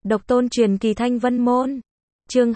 Độc tôn truyền kỳ Thanh Vân Môn. Chương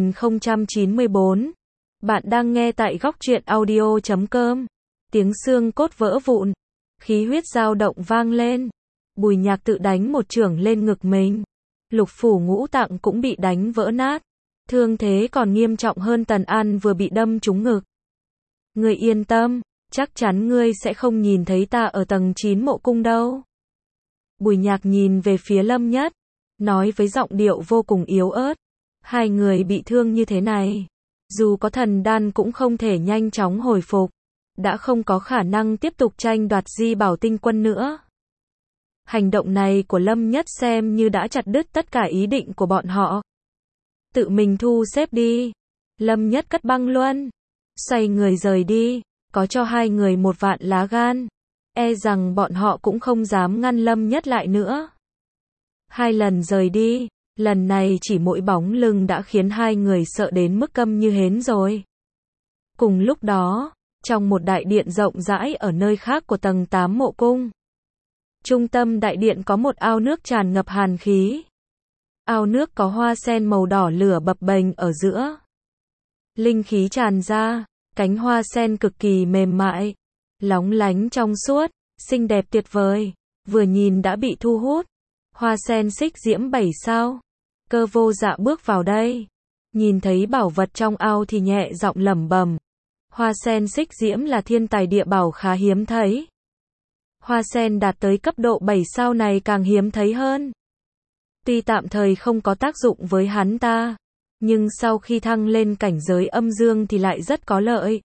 2094. Bạn đang nghe tại góc truyện audio.com. Tiếng xương cốt vỡ vụn, khí huyết dao động vang lên. Bùi Nhạc tự đánh một chưởng lên ngực mình. Lục phủ ngũ tạng cũng bị đánh vỡ nát. Thương thế còn nghiêm trọng hơn Tần An vừa bị đâm trúng ngực. Ngươi yên tâm, chắc chắn ngươi sẽ không nhìn thấy ta ở tầng 9 mộ cung đâu. Bùi Nhạc nhìn về phía Lâm Nhất, nói với giọng điệu vô cùng yếu ớt. Hai người bị thương như thế này, dù có thần đan cũng không thể nhanh chóng hồi phục, đã không có khả năng tiếp tục tranh đoạt Di Bảo Tinh Quân nữa. Hành động này của Lâm Nhất xem như đã chặt đứt tất cả ý định của bọn họ. Tự mình thu xếp đi. Lâm Nhất cất băng luân, xoay người rời đi, có cho hai người một vạn lá gan, e rằng bọn họ cũng không dám ngăn Lâm Nhất lại nữa. Hai lần rời đi, lần này chỉ mỗi bóng lưng đã khiến hai người sợ đến mức câm như hến rồi. Cùng lúc đó, trong một đại điện rộng rãi ở nơi khác của tầng 8 mộ cung. Trung tâm đại điện có một ao nước tràn ngập hàn khí. Ao nước có hoa sen màu đỏ lửa bập bềnh ở giữa. Linh khí tràn ra, cánh hoa sen cực kỳ mềm mại, lóng lánh trong suốt, xinh đẹp tuyệt vời, vừa nhìn đã bị thu hút. Hoa sen xích diễm 7 sao. Cơ Vô Dạ bước vào đây, nhìn thấy bảo vật trong ao thì nhẹ giọng lẩm bẩm. Hoa sen xích diễm là thiên tài địa bảo khá hiếm thấy. Hoa sen đạt tới cấp độ 7 sao này càng hiếm thấy hơn. Tuy tạm thời không có tác dụng với hắn ta, nhưng sau khi thăng lên cảnh giới âm dương thì lại rất có lợi.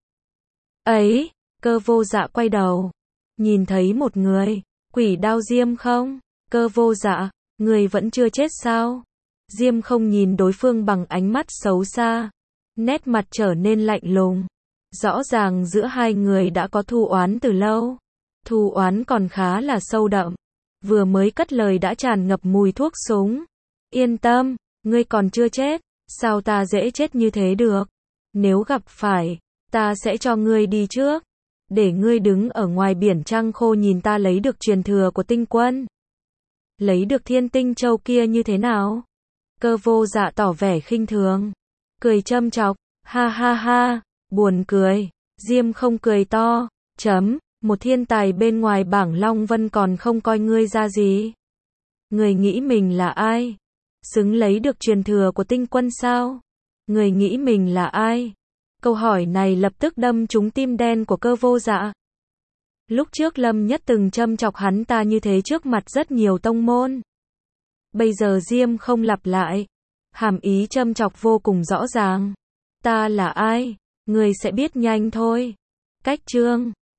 Ấy, Cơ Vô Dạ quay đầu, nhìn thấy một người. Quỷ Đao Diêm không? Cơ Vô Dạ, người vẫn chưa chết sao? Diêm không nhìn đối phương bằng ánh mắt xấu xa, nét mặt trở nên lạnh lùng. Rõ ràng giữa hai người đã có thù oán từ lâu. Thù oán còn khá là sâu đậm. Vừa mới cất lời đã tràn ngập mùi thuốc súng. Yên tâm, ngươi còn chưa chết, sao ta dễ chết như thế được? Nếu gặp phải, ta sẽ cho ngươi đi trước, để ngươi đứng ở ngoài biển trăng khô nhìn ta lấy được truyền thừa của tinh quân. Lấy được Thiên Tinh Châu kia như thế nào? Cơ Vô Dạ tỏ vẻ khinh thường, cười châm chọc, ha ha ha, buồn cười. Diêm không cười to, một thiên tài bên ngoài bảng Long Vân còn không coi ngươi ra gì. Người nghĩ mình là ai? Xứng lấy được truyền thừa của tinh quân sao? Người nghĩ mình là ai? Câu hỏi này lập tức đâm trúng tim đen của Cơ Vô Dạ. Lúc trước Lâm Nhất từng châm chọc hắn ta như thế trước mặt rất nhiều tông môn. Bây giờ Diêm không lặp lại, hàm ý châm chọc vô cùng rõ ràng. Ta là ai? Người sẽ biết nhanh thôi. Cách chương